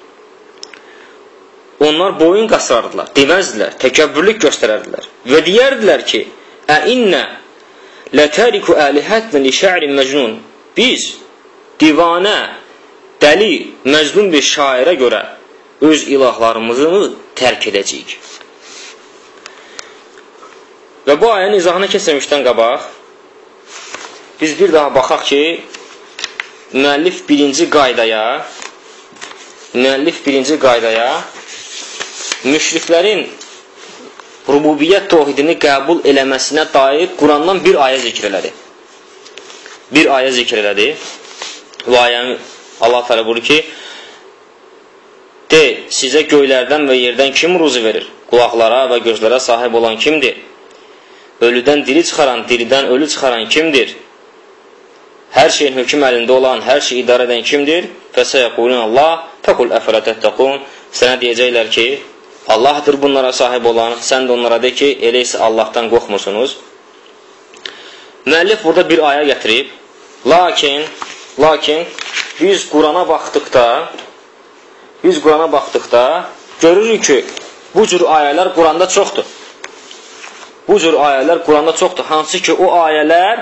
onlar boyun qasırardılar, deməzdilər, təkəbbürlük göstərərdilər və deyərdilər ki, ə innə lətəriku əlihatinə li şairin məcnun. biz divanə, dəli, məzlum bir şairə görə öz ilahlarımızı tərk edəcəyik. Və bu ayənin izahına keçirmişdən qabaq, biz bir daha baxaq ki, müəllif birinci qaydaya müşriklərin rububiyyət tövhidini qəbul eləməsinə dair Qurandan bir ayə zikr elədi. Bu ayəni Allah Teala buyurur ki, de, sizə göylərdən və yerdən kim ruzi verir? Qulaqlara və gözlərə sahib olan kimdir? Ölüdən diri çıxaran, diridən ölü çıxaran kimdir? Hər şeyin hökm əlində olan, hər şeyi idarə edən kimdir? Fəsəyəqulun Allah, fəqul əfələ təttəqun. Sənə deyəcəklər ki, Allahdır bunlara sahib olan, sən də onlara de ki, elə isə Allahdan qorxmusunuz. Müəllif burada bir ayə gətirib, lakin biz Qurana baxdıqda görürük ki, bu cür ayələr Quranda çoxdur. Hansı ki, o ayələr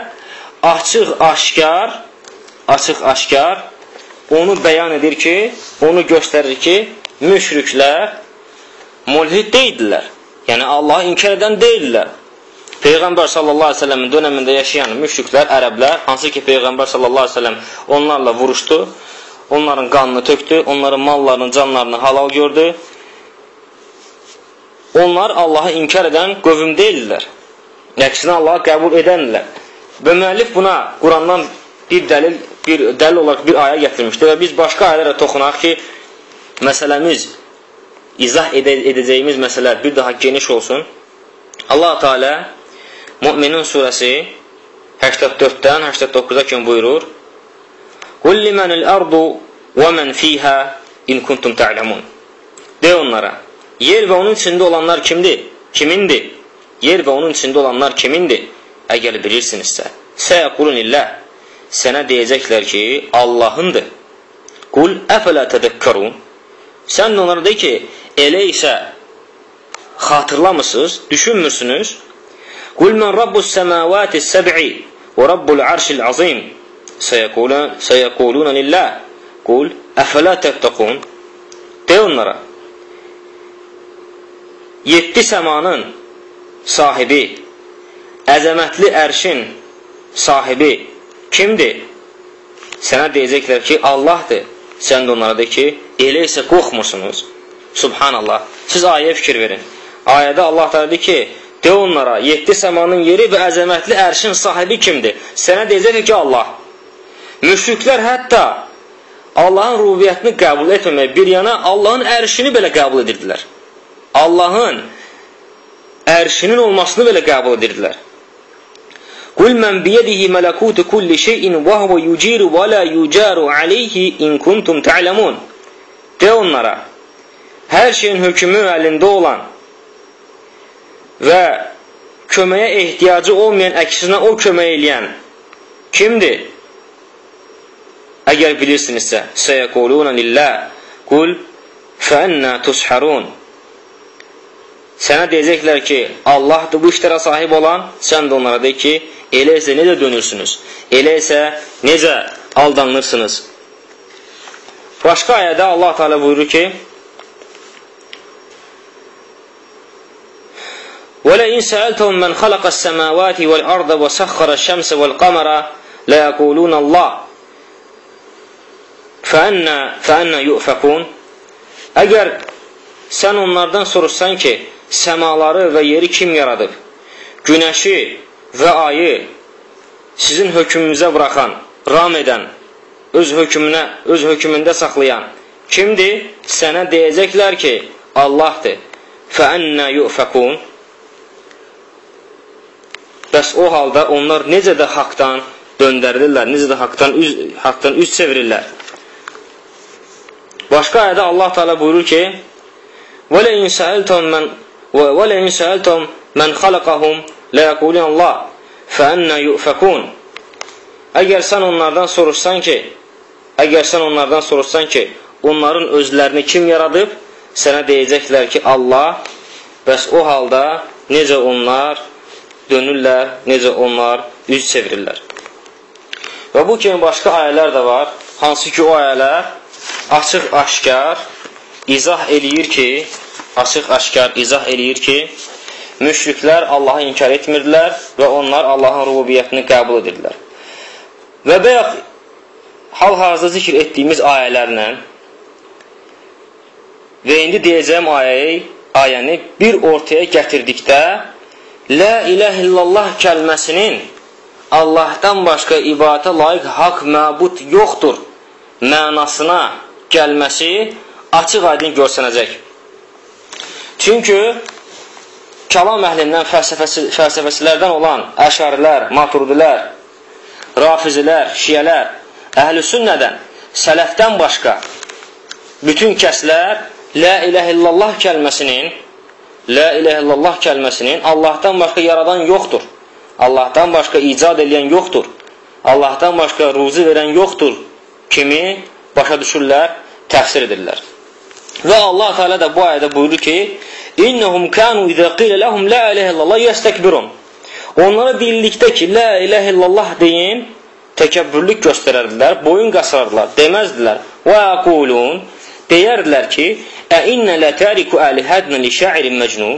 açıq-aşkar onu bəyan edir ki, onu göstərir ki, müşriklər mulhid deyildilər. Yəni, Allahı inkar edən deyildilər. Peyğəmbər sallallahu aleyhi ve sellemin dönəmində yaşayan müşriklər, ərəblər, hansı ki, Peyğəmbər sallallahu aleyhi ve sellem onlarla vuruşdu, onların qanını tökdü, onların mallarını, canlarını halal gördü. Onlar Allahı inkar edən qövm deyildilər. Əksinə Allahı qəbul edənlər. Və müəllif buna Qurandan bir dəlil olaraq bir ayə gətirmişdir və biz başqa ayələrə toxunaq ki, məsələmiz, izah edəcəyimiz məsələ bir daha geniş olsun. Allah Teala Mü'minin surəsi 84-dən 89-a kimi buyurur: "Qul limenil ardu və men fiha in kuntum ta'lemun." De onlara, yer və onun içində olanlar kimdir? Kimindir? Yer və onun içində olanlar kimindir? Əgər bilirsinizsə, səyəqulun illah. Sənə deyəcəklər ki, Allahındır. Qul əfələ tədəkkarun. Sən də onlara de ki, elə isə xatırlamısınız, düşünmürsünüz? Qul mən rabbus səmavati səb'i və rabbul arşil azim. Səyəqulun illah. Qul əfələ təttəqun. De onlara, 7 səmanın sahibi, əzəmətli ərşin sahibi kimdir? Sənə deyəcəklər ki, Allahdır. Sən də onlara de ki, elə isə qorxmursunuz. Subhanallah. Siz ayəyə fikir verin. Ayədə Allah da dedi ki, de onlara, 7 səmanın yeri və əzəmətli ərşin sahibi kimdir? Sənə deyəcəklər ki, Allah. Müşriklər hətta Allahın rubiyyətini qəbul etməmək bir yana, Allahın ərşini belə qəbul edirdilər. Allahın ərşinin olmasını belə qəbul edirdilər. Qul mən biyədihi mələkutu kulli şeyin və huvə yuciru və la yucaru aleyhi in kuntum ta'lemun. De onlara, hər şeyin hökmü əlində olan və köməyə ehtiyacı olmayan, əksinə o kömək eləyən kimdir? Əgər bilirsinizsə, səyəquluna lillah. Qul fəənnə tusharun. Sənə deyəcəklər ki, Allahdır bu işlərə sahib olan, sən də onlara de ki, elə isə necə dönürsünüz? Elə isə necə aldanırsınız? Başqa ayədə Allah Teala buyurur ki, وَلَئِنْ سَأَلْتَهُمْ مَنْ خَلَقَ السَّمَاوَاتِ وَالْأَرْضَ وَسَخَّرَ الشَّمْسَ وَالْقَمَرَ لَيَقُولُونَ اللَّهُ فَأَنَّا يُؤْفَكُونَ. Əgər sən onlardan soruşsan ki, səmaları və yeri kim yaradıb? Günəşi və ayı sizin hökmünüzə buraxan, ram edən, öz hökmündə saxlayan kimdir? Sənə deyəcəklər ki, Allahdır. فَأَنَّا يُؤْفَكُونَ. Bəs o halda onlar necə də haqdan döndərilirlər, necə də haqdan üz çevirirlər. Başqa ayədə Allah Teala buyurur ki, وَلَئِنْ سَأَلْتُمْ مَنْ خَلَقَهُمْ لَيَقُولُونَ اللَّهُ فَأَنَّا يُؤْفَكُونَ. Əgər sən onlardan soruşsan ki, onların özlərini kim yaradıb? Sənə deyəcəklər ki, Allah. Bəs o halda necə onlar dönürlər, necə onlar üz çevirirlər. Və bu kimi başqa ayələr də var, hansı ki o ayələr açıq-aşkar izah eləyir ki, müşriklər Allahı inkar etmirdilər və onlar Allahın rububiyyətini qəbul edirlər. Və bayaq hal-hazırda zikr etdiyimiz ayələrlə və indi deyəcəyim ayəni bir ortaya gətirdikdə La ilahe illallah kəlməsinin Allahdan başqa ibadətə layiq haqq məbud yoxdur mənasına gəlməsi açıq-aydın görsənəcək. Çünki kəlam əhlindən, fəlsəfəçilərdən olan əşarilər, maturidilər, rafizilər, şiyələr, əhl-i-sünnədən, sələfdən başqa bütün kəslər La ilahe illallah kəlməsinin Allahdan başqa yaradan yoxdur, Allahdan başqa icad edən yoxdur, Allahdan başqa ruzi verən yoxdur kimi başa düşürlər, təfsir edirlər. Və Allah Teala da bu ayədə buyurur ki, İnnəhum kənu izə qilə ləhum la ilahe illallah yəstəkbirun. Onlara deyildikdə ki, la ilahe illallah deyin, təkəbbürlük göstərərdilər, boyun qasardılar, deməzdilər. Və yəqulun, deyərdilər ki, Əinnə lə təriku əlihədnə li şəirin məcnun.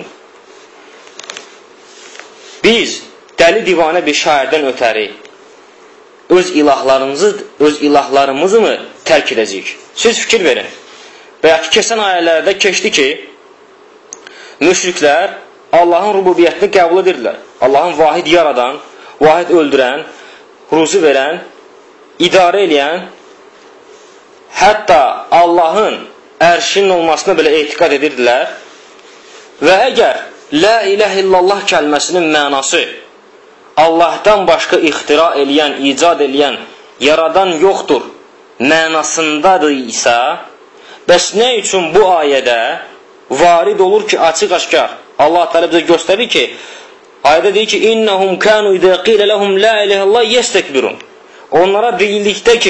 Biz dəli divanə bir şairdən ötəri öz ilahlarımızı mı tərk edəcəyik? Siz fikir verin. Və ya ki, keçən ayələrdə keçdi ki, müşriklər Allahın rububiyyətini qəbul edirlər. Allahın vahid yaradan, vahid öldürən, ruzi verən, idarə edən, hətta Allahın ərşinin olmasına belə etiqad edirdilər. Və əgər La ilahe illallah kəlməsinin mənası Allahdan başqa ixtira eləyən, icad eləyən, yaradan yoxdur mənasındadır isə, bəs nə üçün bu ayədə varid olur ki, açıq-aşkar Allah Teala bizə göstərir ki, ayədə deyir ki, İnnəhum kənu izə qilə ləhum la ilahe illallah yəstəkbirun. Onlara deyildikdə ki,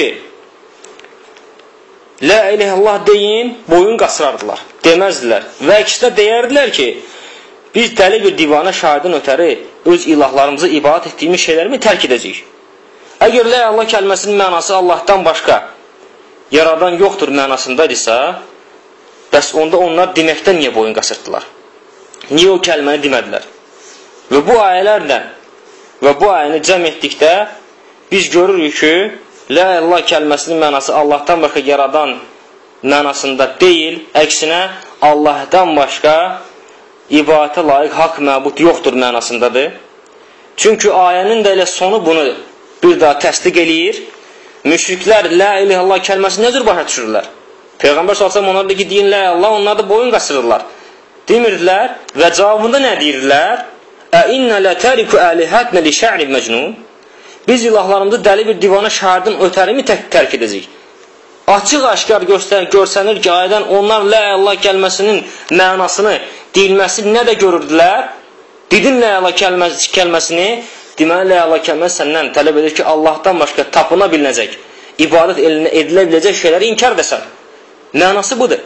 La ilahe illallah deyin, boyun qasırardılar, deməzdilər. Və əksinə deyərdilər ki, biz dəli bir divanə şahidin ötəri öz ilahlarımızı ibadət etdiyimiz şeylərimi tərk edəcəyik. Əgər la ilahe illallah kəlməsinin mənası Allahdan başqa yaradan yoxdur mənasındaydısa, bəs onda onlar deməkdən niyə boyun qasırdılar? Niyə o kəlməni demədilər? Və bu ayələrlə və bu ayəni cəm etdikdə biz görürük ki, La ilahe illallah kəlməsinin mənası Allahdan başqa yaradan mənasında deyil, əksinə Allahdan başqa ibadətə layiq haqq məbud yoxdur mənasındadır. Çünki ayənin də elə sonu bunu bir daha təsdiq eləyir. Müşriklər la ilahe illallah kəlməsini nə cür başa düşürlər? Peyğəmbər sallallahu onlara deyir ki, deyin la ilahe illallah, onlar da boyun qasırırlar. Demirdilər və cavabında nə deyirlər? Əinnə lə təriku əlihətnə li şə'rin məcnun. Biz ilahlarımızı dəli bir divana şahidin ötərimi tərk edəcəyik. Açıq-aşkar görsənir ki, ayədən onlar la ilahe illallah kəlməsinin mənasını deyilməsi nə də görürdülər? Dedin la ilahe illallah kəlməsini, deməli la ilahe illallah kəlməsi səndən tələb edir ki, Allahdan başqa tapına bilinəcək, ibadət edilə biləcək şeyləri inkar edəsən. Mənası budur.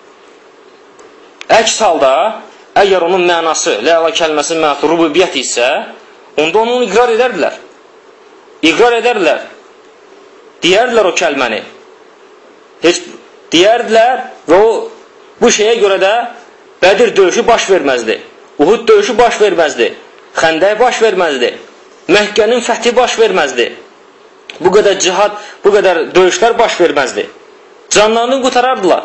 Əks halda, əgər onun mənası, la ilahe kəlməsinin mənası rububiyyət isə, onda onu iqrar edərdilər. İqrar edərlər. Deyərdilər o kəlməni. Deyərdilər və bu şeyə görə də Bədir döyüşü baş verməzdi. Uhud döyüşü baş verməzdi. Xəndək baş verməzdi. Məkkənin fəthi baş verməzdi. Bu qədər cihad, bu qədər döyüşlər baş verməzdi. Canlarını qutarardılar.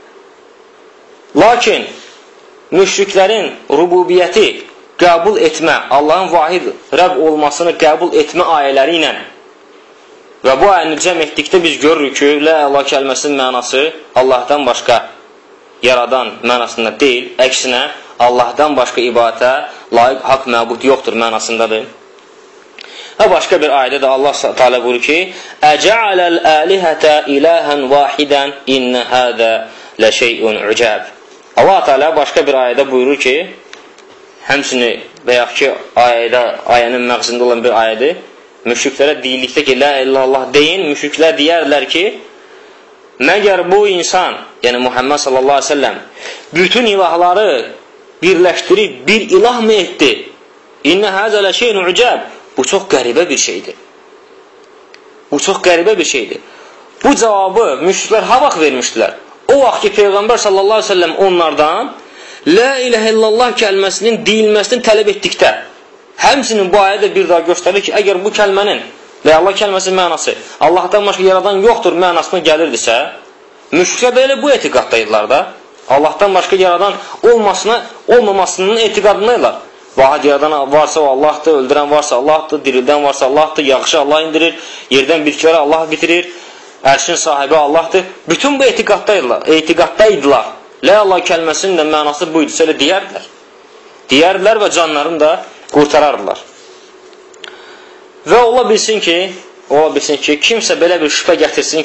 Lakin müşriklərin rububiyyəti qəbul etmə, Allahın vahid Rəbb olmasını qəbul etmə ayələri ilə və bu ayəni cəm etdikdə biz görürük ki, la ilahe illallah kəlməsinin mənası Allahdan başqa yaradan mənasında deyil, əksinə Allahdan başqa ibadətə layiq haqq məbud yoxdur mənasındadır. Və başqa bir ayədə də Allah Teala buyurur ki, Əcəaləl əlihətə iləhən vahidən innə hədə ləşeyun ucəb. Allah Teala başqa bir ayədə buyurur ki, həmsini və yaxud ki, ayənin məqsində olan bir ayədir. Müşriklərə deyildikdə ki, la illallah deyin, müşriklər deyərlər ki, məgər bu insan, yəni Muhammed sallallahu aleyhi ve sellem, bütün ilahları birləşdirib bir ilah mı etdi? İnnə həzə ləşeyn ucəb. Bu çox qəribə bir şeydir. Bu Bu çox qəribə bir şeydir. Bu cavabı müşriklər ha vaxt vermişdilər? O vaxt ki, Peyğəmbər sallallahu aleyhi ve sellem onlardan La ilahə illallah kəlməsinin deyilməsini tələb etdikdə, həmsinin bu ayədə bir daha göstərir ki, əgər bu kəlmənin La Allah kəlməsinin mənası Allahdan başqa yaradan yoxdur mənasına gəlirdisə, müşriklər də elə bu etiqaddaydılar da. Allahdan başqa yaradan olmamasının etiqadındaydılar. Vahid yaradan varsa o Allahdır, öldürən varsa Allahdır, dirildən varsa Allahdır, yağışı Allah indirir, yerdən bitkiləri Allah bitirir, ərşin sahibi Allahdır. Bütün bu etiqaddaydılar. La Allah kəlməsinin də mənası buydu, elə deyərdilər. Deyərdilər və canlarını da qurtarardılar. Və ola bilsin ki, kimsə belə bir şübhə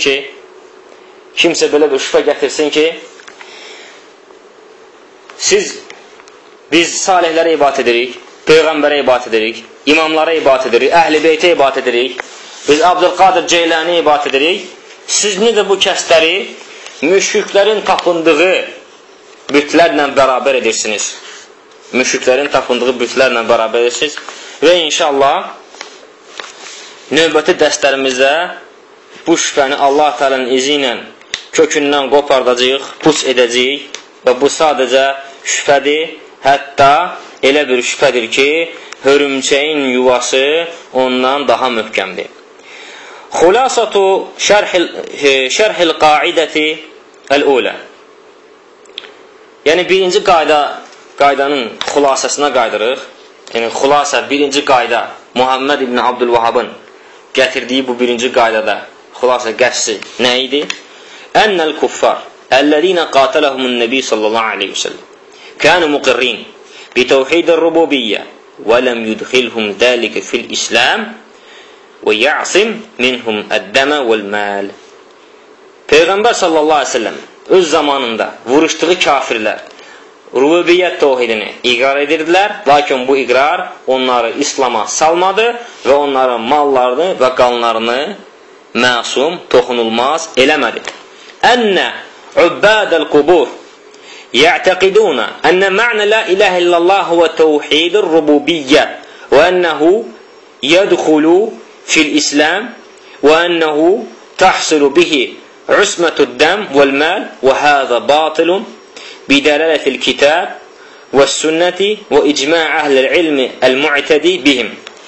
gətirsin ki, biz salihlərə ibadət edirik, Peyğəmbərə ibadət edirik, imamlara ibadət edirik, Əhl-i Beytə ibadət edirik, biz Abdülqadir Ceylaniyə ibadət edirik. Siz necə bu kəsləri müşriklərin tapındığı bütlərlə bərabər edirsiniz? Müşriklərin tapındığı bütlərlə bərabər edirsiniz. Və inşallah növbəti dərslərimizdə bu şübhəni Allah Teala'nın izi ilə kökündən qopardacağıq, puç edəcəyik və bu sadəcə şübhədir, hətta elə bir şübhədir ki, hörümçəyin yuvası ondan daha möhkəmdir. Xulasatu şərhil qaidəti əl-ulə. Yəni, birinci qaydanın xulasəsina qaydırıq. Yəni, xulasə, birinci qayda Muhammed ibn Abdülvahabın gətirdiyi bu birinci qaydada xulasə qəssi nə idi? Ənəl kuffar əlləzinə qatələhumun nəbi sallallahu aleyhi və səlləm kanu muqirrin bitəvhidir rububiyyə və ləm yudxilhum dəlikə fil İslam və ya'sim minhum əddəmə vəl-məl. Peyğəmbər sallallahu aleyhi ve sellem öz zamanında vuruşduğu kafirlər rububiyyət təvhidini iqrar edirdilər, lakin bu iqrar onları İslama salmadı və onların mallarını və qanlarını məsum, toxunulmaz eləmədi. Ənə ubbədəl qubur ya'təqiduna ənə mə'nə la ilahə illallah və təvhidir rububiyyə və ənəhu yədxulu fil İslam və ənəhu təhsilu bihi usmətud dəm vəl-məl və həzə batilun bidələlətil kitab və sünnəti və icma' əhləl ilmi əl-mu'tədi bihim.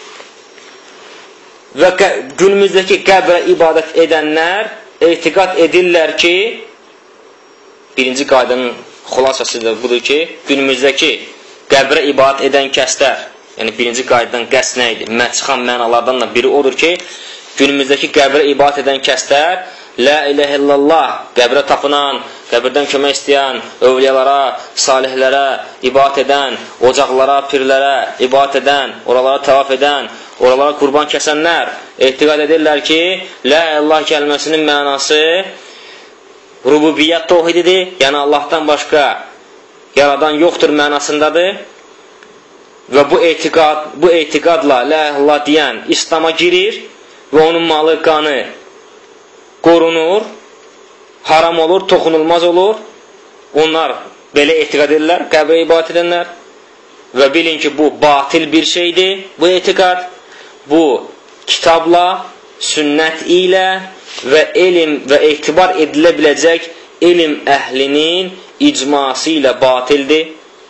Və günümüzdəki qəbrə ibadət edənlər etiqad edirlər ki, birinci qaydanın xulasası da budur ki, günümüzdəki qəbrə ibadət edən kəslər, yəni birinci qaydadan qəsd nə idi? Çıxan mənalardan da biri odur ki, günümüzdəki qəbrə ibadət edən kəslər La ilahə illallah, qəbrə tapınan, qəbirdən kömək istəyən, övliyalara, salihlərə, ibadət edən, ocaqlara, pirlərə, ibadət edən, oralara tavaf edən, oralara qurban kəsənlər etiqad edirlər ki, La illallah kəlməsinin mənası rububiyyət təvhididir, yəni Allahdan başqa yaradan yoxdur mənasındadır və bu etiqadla La illallah deyən İslama girir və onun malı, qanı qorunur, haram olur, toxunulmaz olur. Onlar belə etiqad edirlər, qəbrə ibadət edənlər. Və bilin ki, bu batil bir şeydir, bu etiqad. Bu, kitabla, sünnət ilə və elm və etibar edilə biləcək elm əhlinin icması ilə batildir.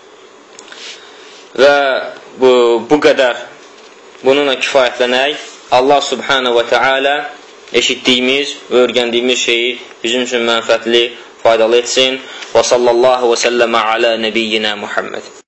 Və bu qədər bununla kifayətlənək. Allah subhanahu və teala eşitdiyimiz və öyrəndiyimiz şeyi bizim üçün mənfətli, faydalı etsin. Və sallallahu və səlləmə alə nəbiyyinə Muhammed.